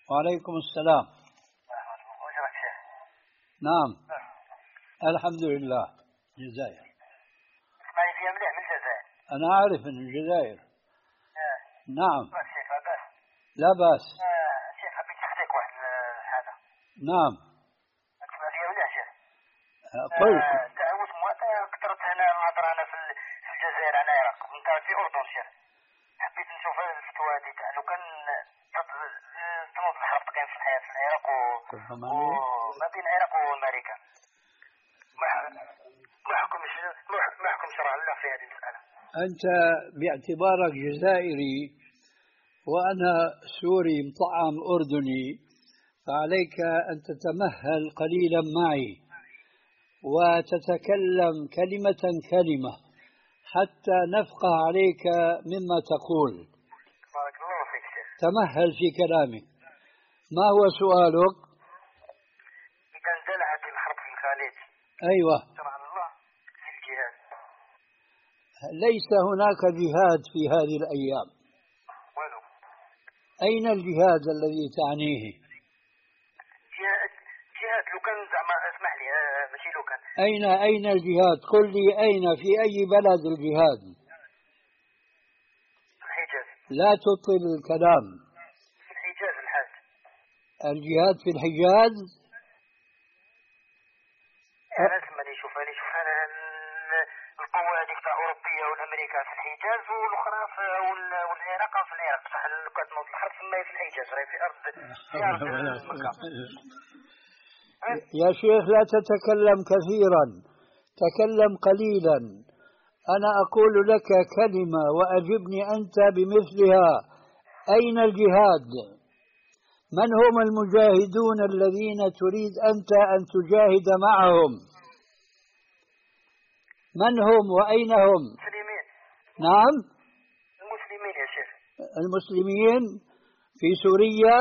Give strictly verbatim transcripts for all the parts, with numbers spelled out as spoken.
وعليكم السلام. وجهك شيخ. نعم. الحمد لله. الجزائر. اسمعني فيها مليح من الجزائر. أنا أعرف من الجزائر. آه. نعم. شيخ لا بأس. لا بأس. آه. شيخ حبيت نحكيك واحد هذا. نعم. اسمع فيها مليح شيخ. قل. آه. تعود كثرت هنا الهضره انا في في الجزائر على العراق، انت في اردن شيخ. حبيت نشوف الفتوى هذيك لو كان تنوض الحرب كاين في الحياه في العراق وما بين العراق وامريكا. ما ما حكمش ما حكم شرع الله في هذه المساله. أنت باعتبارك جزائري وأنا سوري مطعم أردني، فعليك أن تتمهل قليلا معي وتتكلم كلمة كلمة حتى نفقه عليك مما تقول. بارك الله فيك شيخ. تمهل في كلامك. ما هو سؤالك؟ إذا اندلعت الحرب في الخليج. أيوة. شرع الله في الجهاد. ليس هناك جهاد في هذه الأيام. ولو. أين الجهاد الذي تعنيه؟ جهاد جهاد لو كان زعما اسمح لي ماشي لو كان. أين أين الجهاد؟ قل لي أين في أي بلد الجهاد؟ في الحجاز. لا تطل الكلام. في الحجاز الحاج. الجهاد في الحجاز؟ أنا اسمعني شوف أنا شوف أنا القوة هذيك تاع أوروبية والأمريكا في الحجاز والأخرى في والعراق في العراق صح كانت موت الحرب ثم في الحجاز راهي في أرض في أرض مكة. يا شيخ لا تتكلم كثيرا، تكلم قليلا. أنا أقول لك كلمة وأجبني أنت بمثلها. أين الجهاد؟ من هم المجاهدون الذين تريد أنت أن تجاهد معهم؟ من هم وأين هم؟ المسلمين. نعم. المسلمين يا شيخ. المسلمين في سوريا.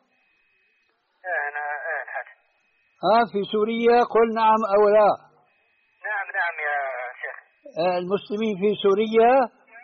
أنا الحاج. ها في سوريا قل نعم أو لا. نعم نعم يا شيخ. المسلمين في سوريا.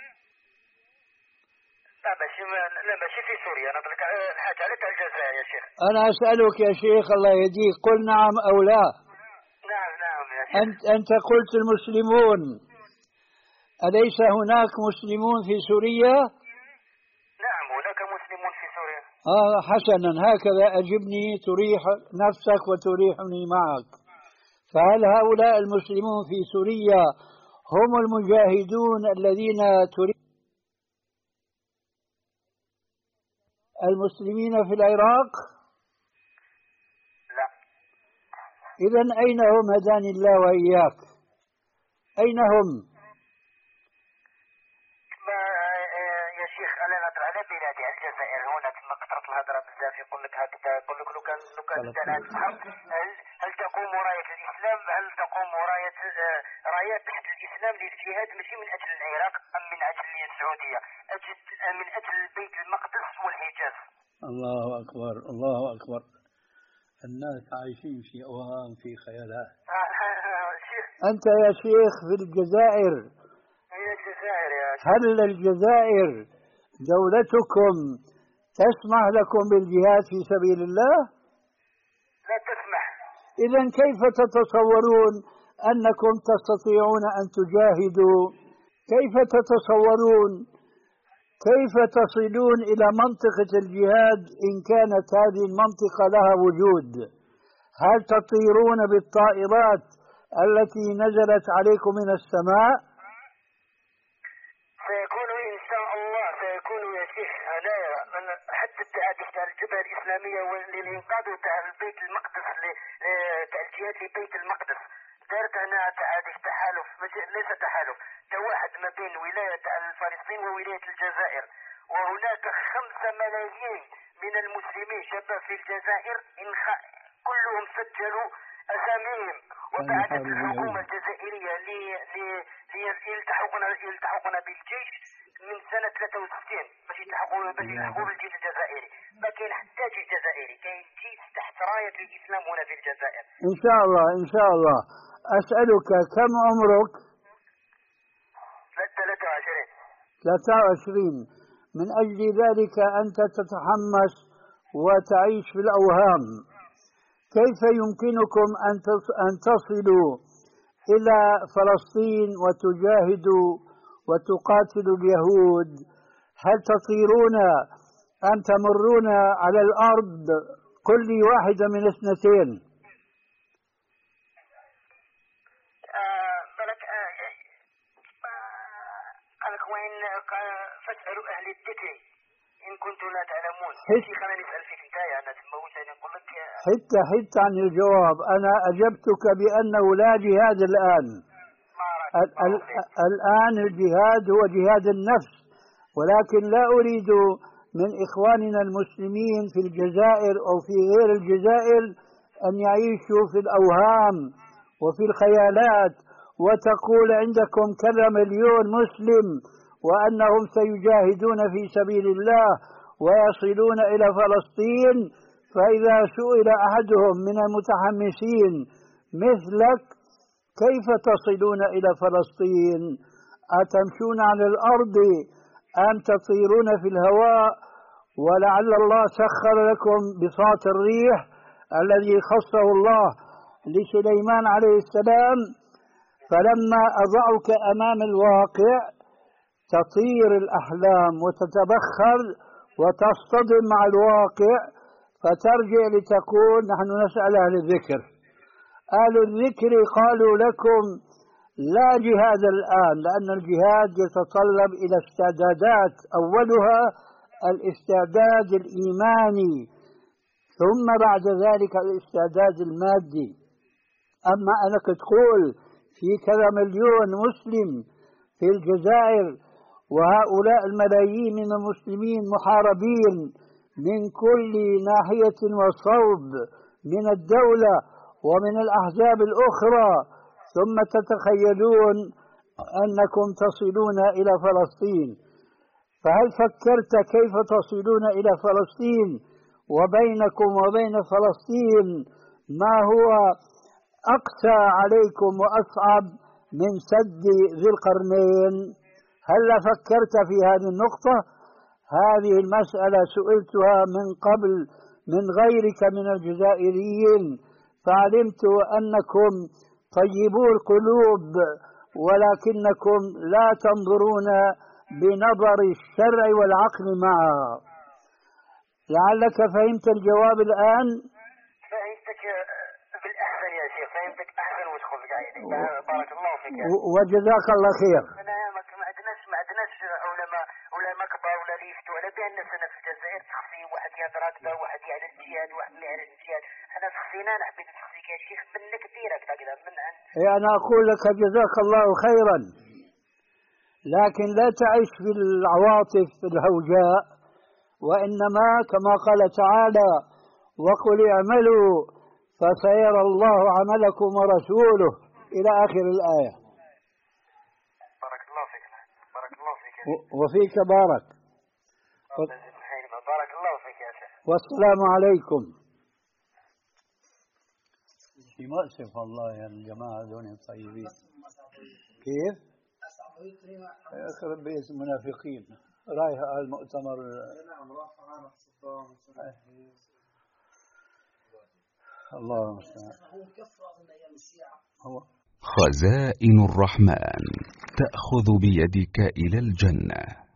لا ماشي لا ماشي في سوريا أنا بلك الحاج عليك الجزائر يا شيخ. أنا أسألك يا شيخ الله يهديك قل نعم أو لا. نعم نعم يا شيخ. أنت أنت قلت المسلمون، أليس هناك مسلمون في سوريا؟ نعم هناك مسلمون في سوريا. آه حسنا، هكذا أجبني تريح نفسك وتريحني معك. فهل هؤلاء المسلمون في سوريا هم المجاهدون الذين تريد المسلمين في العراق؟ لا. إذن أين هم هداني الله وإياك؟ أين هم؟ ما يا شيخ أنا نهضر على بلادي على الجزائر هنا كما كثرت الهضرة بزاف يقول لك هكذا يقول لك لو كان لو كان انتهت الحرب هل هل تقوم راية الإسلام هل تقوم راية رايات تحت الإسلام للجهاد ماشي من أجل العراق أم من أجل السعودية أجل من أجل بيت المقدس والحجاز. الله أكبر الله أكبر. الناس عايشين في أوهام في خيالات. أنت يا شيخ في الجزائر. يا الجزائر يا شيخ. هل الجزائر دولتكم تسمح لكم بالجهاد في سبيل الله؟ لا تسمح. إذن كيف تتصورون أنكم تستطيعون أن تجاهدوا؟ كيف تتصورون؟ كيف تصلون إلى منطقة الجهاد إن كانت هذه المنطقة لها وجود؟ هل تطيرون بالطائرات التي نزلت عليكم من السماء؟ سيكون إن شاء الله سيكون يا شيخ هنايا حتى التعادف تاع الجبهة الإسلامية للإنقاذ تاع البيت المقدس تاع الجهاد لبيت المقدس دارت هنا تعادف تحالف ليس تحالف تواحد ما بين ولاية فلسطين وولاية الجزائر وهناك خمسة ملايين من المسلمين شباب في الجزائر كلهم سجلوا أساميهم وبعثت الحكومة الجزائرية ليلتحقون يلتحقون بالجيش من سنة ثلاثة وستين باش يلتحقوا باش يلحقوا بالجيش الجزائري. ما كاين حتى جيش جزائري، كاين جيش تحت راية الإسلام هنا في الجزائر. إن شاء الله إن شاء الله. أسألك كم عمرك؟ ثلاثة وعشرين. ثلاثة وعشرين. من أجل ذلك أنت تتحمس وتعيش في الأوهام. كيف يمكنكم أن تصلوا إلى فلسطين وتجاهدوا وتقاتلوا اليهود؟ هل تطيرون أم تمرون على الأرض؟ قل لي واحدة من اثنتين. بلك قالك وين فاسألوا أهل الذكر إن كنتم لا تعلمون. شيخ أنا نسأل فيك أنت أنا تموت أنا أقول لك حتى حتى عن الجواب. أنا أجبتك بأنه لا جهاد الآن. الآن الجهاد هو جهاد النفس، ولكن لا أريد من إخواننا المسلمين في الجزائر أو في غير الجزائر أن يعيشوا في الأوهام وفي الخيالات، وتقول عندكم كذا مليون مسلم وأنهم سيجاهدون في سبيل الله ويصلون إلى فلسطين. فإذا سئل أحدهم من المتحمسين مثلك كيف تصلون إلى فلسطين؟ أتمشون على الأرض أم تطيرون في الهواء؟ ولعل الله سخر لكم بساط الريح الذي خصه الله لسليمان عليه السلام، فلما أضعك أمام الواقع تطير الأحلام وتتبخر وتصطدم مع الواقع، فترجع لتقول نحن نسأل أهل الذكر. أهل الذكر قالوا لكم لا جهاد الآن، لأن الجهاد يتطلب إلى استعدادات، أولها الاستعداد الإيماني، ثم بعد ذلك الاستعداد المادي. أما أنك تقول في كذا مليون مسلم في الجزائر وهؤلاء الملايين من المسلمين محاربين من كل ناحية وصوب من الدولة ومن الأحزاب الأخرى، ثم تتخيلون أنكم تصلون إلى فلسطين، فهل فكرت كيف تصلون إلى فلسطين وبينكم وبين فلسطين ما هو أقسى عليكم وأصعب من سد ذي القرنين؟ هل فكرت في هذه النقطة؟ هذه المسألة سئلتها من قبل من غيرك من الجزائريين، فعلمت أنكم طيبو القلوب ولكنكم لا تنظرون بنظر الشرع والعقل معها. لعلك فهمت الجواب الآن؟ فهمتك بالأحسن يا شيخ، فهمتك أحسن وتخذ قاعدة. بارك الله فيك. وجزاك الله خير. أنا ما عندناش ما عندناش علماء علماء كبار ولا ليفتوا ولا بأن الناس في الجزائر تخفي واحد يهضر هكذا واحد يعرف الجهاد واحد ما يعرف الجهاد. أنا شخصيا أنا حبيت نشوفك يا شيخ منك ديرك هكذا من عند. أنا أقول لك جزاك الله خيرا، لكن لا تعيش في العواطف الهوجاء، وإنما كما قال تعالى وقل اعملوا فسيرى الله عملكم ورسوله إلى آخر الآية. بارك الله فيك. بارك الله فيك. وفيك بارك. بارك الله فيك يا شيخ. والسلام عليكم. في مؤسف والله يا الجماعة دون طيبين. كيف؟ يخرب بيت المنافقين رايح على المؤتمر. الله المستعان. خزائن الرحمن تأخذ بيدك إلى الجنة.